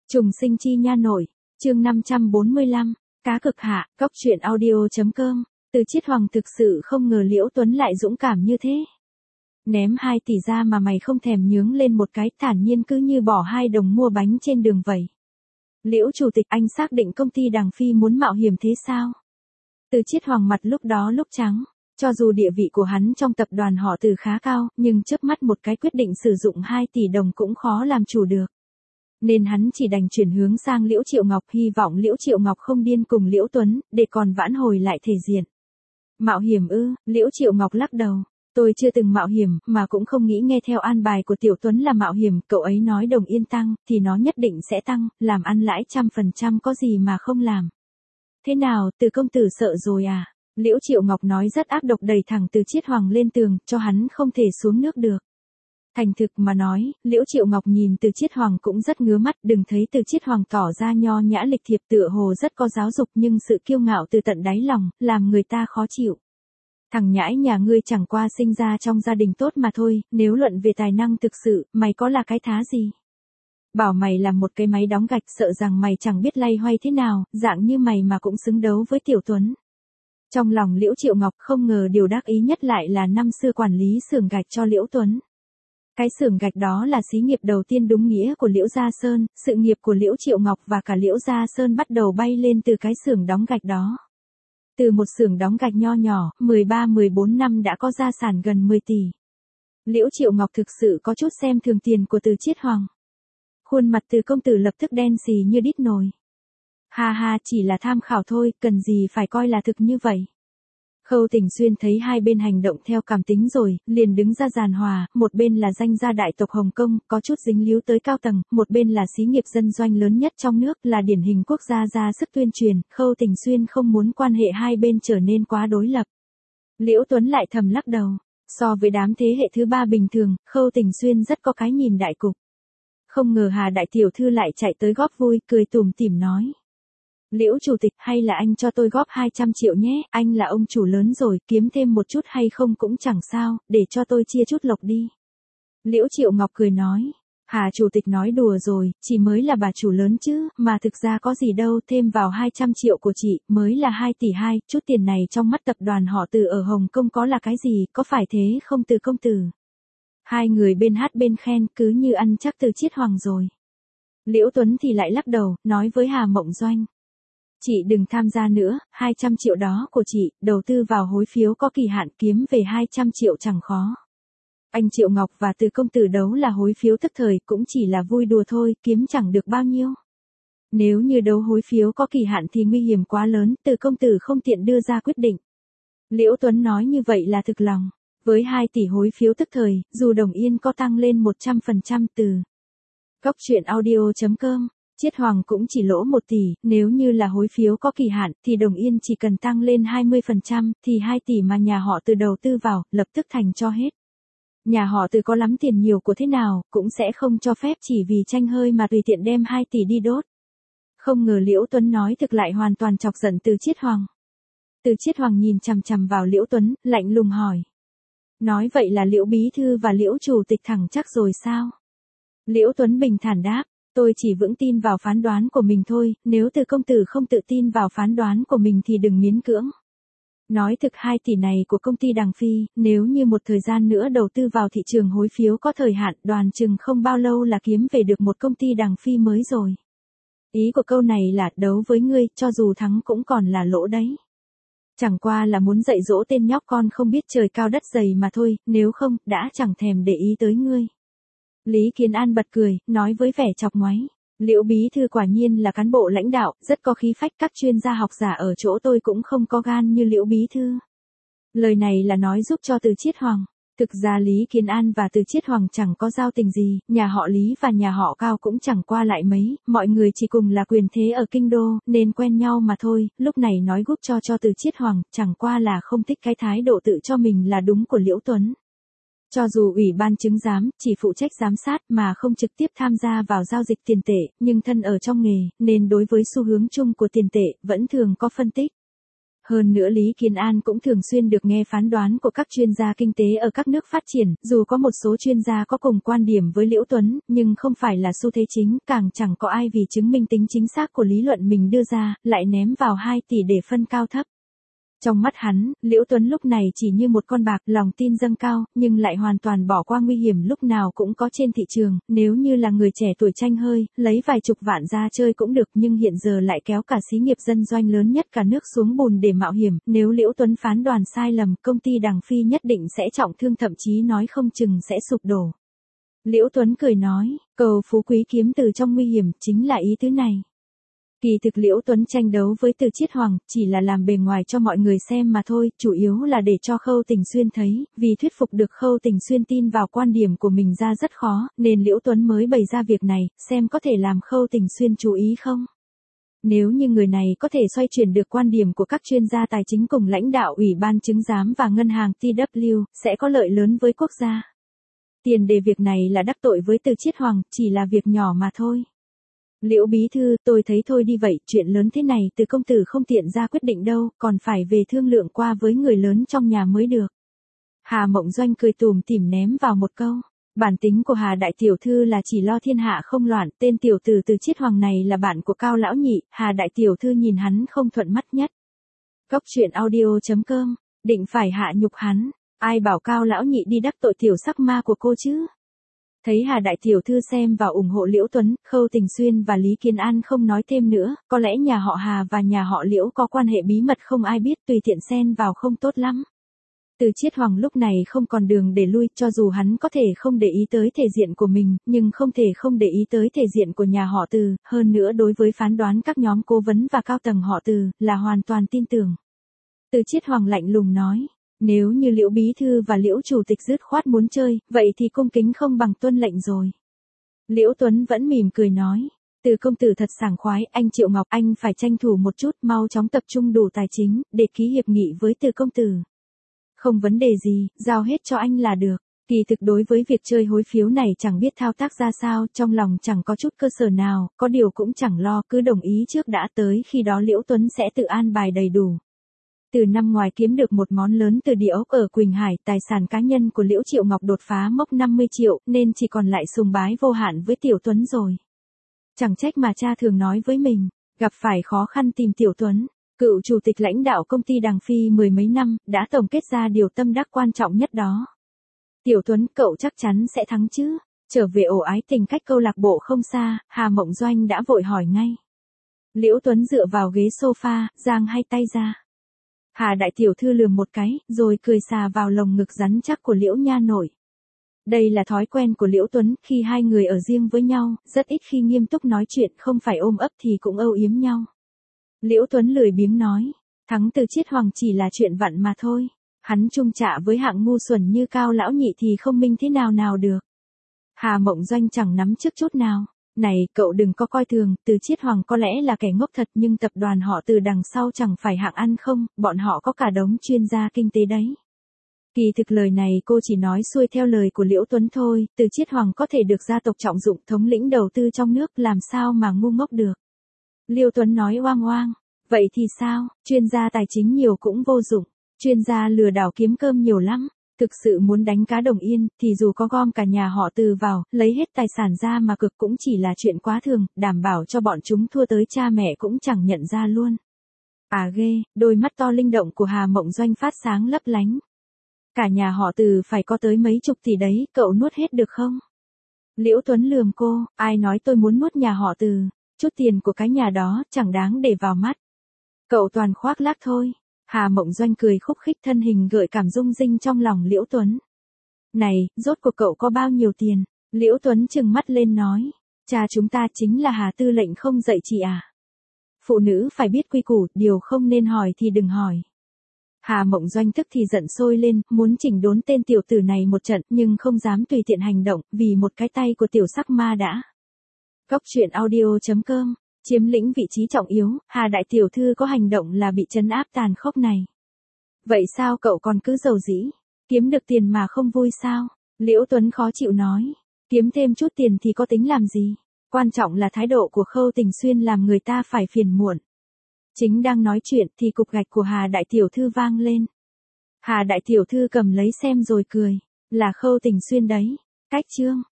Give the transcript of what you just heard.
Trùng sinh chi nha nội, chương 545, cá cực hạ, góc truyện audio.com, Từ Chiết Hoàng thực sự không ngờ Liễu Tuấn lại dũng cảm như thế. Ném 2 tỷ ra mà mày không thèm nhướng lên một cái, thản nhiên cứ như bỏ 2 đồng mua bánh trên đường vậy. Liễu chủ tịch, anh xác định công ty Đằng Phi muốn mạo hiểm thế sao? Từ Chiết Hoàng mặt lúc đó lúc trắng, cho dù địa vị của hắn trong tập đoàn họ Từ khá cao, nhưng chớp mắt một cái quyết định sử dụng 2 tỷ đồng cũng khó làm chủ được. Nên hắn chỉ đành chuyển hướng sang Liễu Triệu Ngọc, hy vọng Liễu Triệu Ngọc không điên cùng Liễu Tuấn, để còn vãn hồi lại thể diện. Mạo hiểm ư? Liễu Triệu Ngọc lắc đầu. Tôi chưa từng mạo hiểm, mà cũng không nghĩ nghe theo an bài của Tiểu Tuấn là mạo hiểm, cậu ấy nói đồng yên tăng, thì nó nhất định sẽ tăng, làm ăn lãi 100% có gì mà không làm. Thế nào, Từ công tử sợ rồi à? Liễu Triệu Ngọc nói rất ác độc, đẩy thẳng Từ Chiết Hoàng lên tường, cho hắn không thể xuống nước được. Thành thực mà nói, Liễu Triệu Ngọc nhìn Từ Chiết Hoàng cũng rất ngứa mắt, đừng thấy Từ Chiết Hoàng tỏ ra nho nhã lịch thiệp tựa hồ rất có giáo dục, nhưng sự kiêu ngạo từ tận đáy lòng, làm người ta khó chịu. Thằng nhãi nhà ngươi chẳng qua sinh ra trong gia đình tốt mà thôi, nếu luận về tài năng thực sự, mày có là cái thá gì? Bảo mày là một cái máy đóng gạch, sợ rằng mày chẳng biết lay hoay thế nào, dạng như mày mà cũng xứng đấu với Tiểu Tuấn. Trong lòng Liễu Triệu Ngọc không ngờ điều đắc ý nhất lại là năm xưa quản lý xưởng gạch cho Liễu Tuấn. Cái xưởng gạch đó là xí nghiệp đầu tiên đúng nghĩa của Liễu Gia Sơn, sự nghiệp của Liễu Triệu Ngọc và cả Liễu Gia Sơn bắt đầu bay lên từ cái xưởng đóng gạch đó. Từ một xưởng đóng gạch nho nhỏ, 13-14 năm đã có gia sản gần 10 tỷ. Liễu Triệu Ngọc thực sự có chút xem thường tiền của Từ Chiết Hoàng. Khuôn mặt Từ công tử lập tức đen xì như đít nồi. Ha ha, chỉ là tham khảo thôi, cần gì phải coi là thực như vậy. Khâu Tỉnh Xuyên thấy hai bên hành động theo cảm tính rồi, liền đứng ra giàn hòa, một bên là danh gia đại tộc Hồng Kông, có chút dính líu tới cao tầng, một bên là xí nghiệp dân doanh lớn nhất trong nước, là điển hình quốc gia ra sức tuyên truyền, Khâu Tỉnh Xuyên không muốn quan hệ hai bên trở nên quá đối lập. Liễu Tuấn lại thầm lắc đầu, so với đám thế hệ thứ ba bình thường, Khâu Tỉnh Xuyên rất có cái nhìn đại cục. Không ngờ Hà đại tiểu thư lại chạy tới góp vui, cười tủm tỉm nói. Liễu chủ tịch, hay là anh cho tôi góp 200 triệu nhé, anh là ông chủ lớn rồi, kiếm thêm một chút hay không cũng chẳng sao, để cho tôi chia chút lộc đi. Liễu Triệu Ngọc cười nói, Hà chủ tịch nói đùa rồi, chỉ mới là bà chủ lớn chứ, mà thực ra có gì đâu, thêm vào 200 triệu của chị, mới là 2 tỷ 2, chút tiền này trong mắt tập đoàn họ Từ ở Hồng Kông có là cái gì, có phải thế không Từ công tử? Hai người bên hát bên khen, cứ như ăn chắc Từ Chiết Hoàng rồi. Liễu Tuấn thì lại lắc đầu, nói với Hà Mộng Doanh. Chị đừng tham gia nữa, 200 triệu đó của chị, đầu tư vào hối phiếu có kỳ hạn, kiếm về 200 triệu chẳng khó. Anh Triệu Ngọc và Từ công tử đấu là hối phiếu tức thời, cũng chỉ là vui đùa thôi, kiếm chẳng được bao nhiêu. Nếu như đấu hối phiếu có kỳ hạn thì nguy hiểm quá lớn, Từ công tử không tiện đưa ra quyết định. Liễu Tuấn nói như vậy là thực lòng. Với 2 tỷ hối phiếu tức thời, dù đồng yên có tăng lên 100% từ góc truyện audio.com. Chiết Hoàng cũng chỉ lỗ 1 tỷ, nếu như là hối phiếu có kỳ hạn, thì đồng yên chỉ cần tăng lên 20%, thì 2 tỷ mà nhà họ Từ đầu tư vào, lập tức thành cho hết. Nhà họ Từ có lắm tiền nhiều của thế nào, cũng sẽ không cho phép chỉ vì tranh hơi mà tùy tiện đem 2 tỷ đi đốt. Không ngờ Liễu Tuấn nói thực lại hoàn toàn chọc giận Từ Chiết Hoàng. Từ Chiết Hoàng nhìn chằm chằm vào Liễu Tuấn, lạnh lùng hỏi. Nói vậy là Liễu bí thư và Liễu chủ tịch thẳng chắc rồi sao? Liễu Tuấn bình thản đáp. Tôi chỉ vững tin vào phán đoán của mình thôi, nếu Từ công tử không tự tin vào phán đoán của mình thì đừng miễn cưỡng. Nói thực 2 tỷ này của công ty Đằng Phi, nếu như một thời gian nữa đầu tư vào thị trường hối phiếu có thời hạn, đoàn chừng không bao lâu là kiếm về được một công ty Đằng Phi mới rồi. Ý của câu này là đấu với ngươi, cho dù thắng cũng còn là lỗ đấy. Chẳng qua là muốn dạy dỗ tên nhóc con không biết trời cao đất dày mà thôi, nếu không, đã chẳng thèm để ý tới ngươi. Lý Kiến An bật cười, nói với vẻ chọc ngoáy. Liễu bí thư quả nhiên là cán bộ lãnh đạo, rất có khí phách, các chuyên gia học giả ở chỗ tôi cũng không có gan như Liễu bí thư. Lời này là nói giúp cho Từ Chiết Hoàng. Thực ra Lý Kiến An và Từ Chiết Hoàng chẳng có giao tình gì, nhà họ Lý và nhà họ Cao cũng chẳng qua lại mấy, mọi người chỉ cùng là quyền thế ở kinh đô, nên quen nhau mà thôi, lúc này nói giúp cho Từ Chiết Hoàng, chẳng qua là không thích cái thái độ tự cho mình là đúng của Liễu Tuấn. Cho dù Ủy ban chứng giám chỉ phụ trách giám sát mà không trực tiếp tham gia vào giao dịch tiền tệ, nhưng thân ở trong nghề, nên đối với xu hướng chung của tiền tệ, vẫn thường có phân tích. Hơn nữa Lý Kiến An cũng thường xuyên được nghe phán đoán của các chuyên gia kinh tế ở các nước phát triển, dù có một số chuyên gia có cùng quan điểm với Liễu Tuấn, nhưng không phải là xu thế chính, càng chẳng có ai vì chứng minh tính chính xác của lý luận mình đưa ra, lại ném vào 2 tỷ để phân cao thấp. Trong mắt hắn, Liễu Tuấn lúc này chỉ như một con bạc, lòng tin dâng cao, nhưng lại hoàn toàn bỏ qua nguy hiểm lúc nào cũng có trên thị trường, nếu như là người trẻ tuổi chanh hơi, lấy vài chục vạn ra chơi cũng được, nhưng hiện giờ lại kéo cả xí nghiệp dân doanh lớn nhất cả nước xuống bùn để mạo hiểm, nếu Liễu Tuấn phán đoán sai lầm, công ty Đằng Phi nhất định sẽ trọng thương, thậm chí nói không chừng sẽ sụp đổ. Liễu Tuấn cười nói, cầu phú quý kiếm từ trong nguy hiểm, chính là ý tứ này. Kỳ thực Liễu Tuấn tranh đấu với Từ Chiết Hoàng, chỉ là làm bề ngoài cho mọi người xem mà thôi, chủ yếu là để cho Khâu Tình Xuyên thấy, vì thuyết phục được Khâu Tình Xuyên tin vào quan điểm của mình ra rất khó, nên Liễu Tuấn mới bày ra việc này, xem có thể làm Khâu Tình Xuyên chú ý không. Nếu như người này có thể xoay chuyển được quan điểm của các chuyên gia tài chính cùng lãnh đạo Ủy ban chứng giám và ngân hàng TW, sẽ có lợi lớn với quốc gia. Tiền đề việc này là đắc tội với Từ Chiết Hoàng, chỉ là việc nhỏ mà thôi. Liễu bí thư, tôi thấy thôi đi vậy, chuyện lớn thế này Từ công tử không tiện ra quyết định đâu, còn phải về thương lượng qua với người lớn trong nhà mới được. Hà Mộng Doanh cười tủm tỉm ném vào một câu. Bản tính của Hà đại tiểu thư là chỉ lo thiên hạ không loạn, tên tiểu tử Từ Chiết Hoàng này là bạn của Cao lão nhị, Hà đại tiểu thư nhìn hắn không thuận mắt nhất. Góc truyện audio.com, định phải hạ nhục hắn, ai bảo Cao lão nhị đi đắc tội tiểu sắc ma của cô chứ? Thấy Hà đại tiểu thư xem và ủng hộ Liễu Tuấn, Khâu Tình Xuyên và Lý Kiến An không nói thêm nữa, có lẽ nhà họ Hà và nhà họ Liễu có quan hệ bí mật không ai biết, tùy tiện xen vào không tốt lắm. Từ Chiết Hoàng lúc này không còn đường để lui, cho dù hắn có thể không để ý tới thể diện của mình, nhưng không thể không để ý tới thể diện của nhà họ Từ, hơn nữa đối với phán đoán các nhóm cố vấn và cao tầng họ Từ, là hoàn toàn tin tưởng. Từ Chiết Hoàng lạnh lùng nói. Nếu như Liễu bí thư và Liễu chủ tịch dứt khoát muốn chơi, vậy thì cung kính không bằng tuân lệnh rồi. Liễu Tuấn vẫn mỉm cười nói, Từ công tử thật sảng khoái, anh Triệu Ngọc, anh phải tranh thủ một chút, mau chóng tập trung đủ tài chính, để ký hiệp nghị với Từ công tử. Không vấn đề gì, giao hết cho anh là được. Kỳ thực đối với việc chơi hối phiếu này chẳng biết thao tác ra sao, trong lòng chẳng có chút cơ sở nào, có điều cũng chẳng lo, cứ đồng ý trước đã, tới khi đó Liễu Tuấn sẽ tự an bài đầy đủ. Từ năm ngoài kiếm được một món lớn từ địa ốc ở Quỳnh Hải, tài sản cá nhân của Liễu Triệu Ngọc đột phá mốc 50 triệu, nên chỉ còn lại sùng bái vô hạn với Tiểu Tuấn rồi. Chẳng trách mà cha thường nói với mình, gặp phải khó khăn tìm Tiểu Tuấn. Cựu chủ tịch lãnh đạo công ty Đằng Phi mười mấy năm, đã tổng kết ra điều tâm đắc quan trọng nhất đó. Tiểu Tuấn, cậu chắc chắn sẽ thắng chứ? Trở về ổ ái tình cách câu lạc bộ không xa, Hà Mộng Doanh đã vội hỏi ngay. Liễu Tuấn dựa vào ghế sofa, giang hai tay ra. Hà đại tiểu thư lườm một cái, rồi cười xà vào lồng ngực rắn chắc của Liễu nha nội. Đây là thói quen của Liễu Tuấn, khi hai người ở riêng với nhau, rất ít khi nghiêm túc nói chuyện, không phải ôm ấp thì cũng âu yếm nhau. Liễu Tuấn lười biếng nói, thắng Từ Chiết Hoàng chỉ là chuyện vặn mà thôi. Hắn chung trả với hạng ngu xuẩn như Cao lão nhị thì không minh thế nào nào được. Hà Mộng Doanh chẳng nắm trước chút nào. Này, cậu đừng có coi thường, Từ Chiết Hoàng có lẽ là kẻ ngốc thật, nhưng tập đoàn họ Từ đằng sau chẳng phải hạng ăn không, bọn họ có cả đống chuyên gia kinh tế đấy. Kỳ thực lời này cô chỉ nói xuôi theo lời của Liễu Tuấn thôi, Từ Chiết Hoàng có thể được gia tộc trọng dụng, thống lĩnh đầu tư trong nước, làm sao mà ngu ngốc được. Liễu Tuấn nói oang oang, vậy thì sao, chuyên gia tài chính nhiều cũng vô dụng, chuyên gia lừa đảo kiếm cơm nhiều lắm. Thực sự muốn đánh cá đồng yên, thì dù có gom cả nhà họ Từ vào, lấy hết tài sản ra mà cực cũng chỉ là chuyện quá thường, đảm bảo cho bọn chúng thua tới cha mẹ cũng chẳng nhận ra luôn. À ghê, đôi mắt to linh động của Hà Mộng Doanh phát sáng lấp lánh. Cả nhà họ Từ phải có tới mấy chục tỷ đấy, cậu nuốt hết được không? Liễu Tuấn lườm cô, ai nói tôi muốn nuốt nhà họ Từ, chút tiền của cái nhà đó, chẳng đáng để vào mắt. Cậu toàn khoác lác thôi. Hà Mộng Doanh cười khúc khích, thân hình gợi cảm rung rinh trong lòng Liễu Tuấn. Này, rốt cuộc cậu có bao nhiêu tiền? Liễu Tuấn trừng mắt lên nói. Cha chúng ta chính là Hà tư lệnh không dạy chị à? Phụ nữ phải biết quy củ, điều không nên hỏi thì đừng hỏi. Hà Mộng Doanh tức thì giận sôi lên, muốn chỉnh đốn tên tiểu tử này một trận, nhưng không dám tùy tiện hành động, vì một cái tay của tiểu sắc ma đã. Góc truyện audio.com, chiếm lĩnh vị trí trọng yếu, Hà đại tiểu thư có hành động là bị trấn áp tàn khốc này. Vậy sao cậu còn cứ giàu dĩ, kiếm được tiền mà không vui sao? Liễu Tuấn khó chịu nói, kiếm thêm chút tiền thì có tính làm gì? Quan trọng là thái độ của Khâu Tình Xuyên làm người ta phải phiền muộn. Chính đang nói chuyện thì cục gạch của Hà đại tiểu thư vang lên. Hà đại tiểu thư cầm lấy xem rồi cười. Là Khâu Tình Xuyên đấy. Cách chương.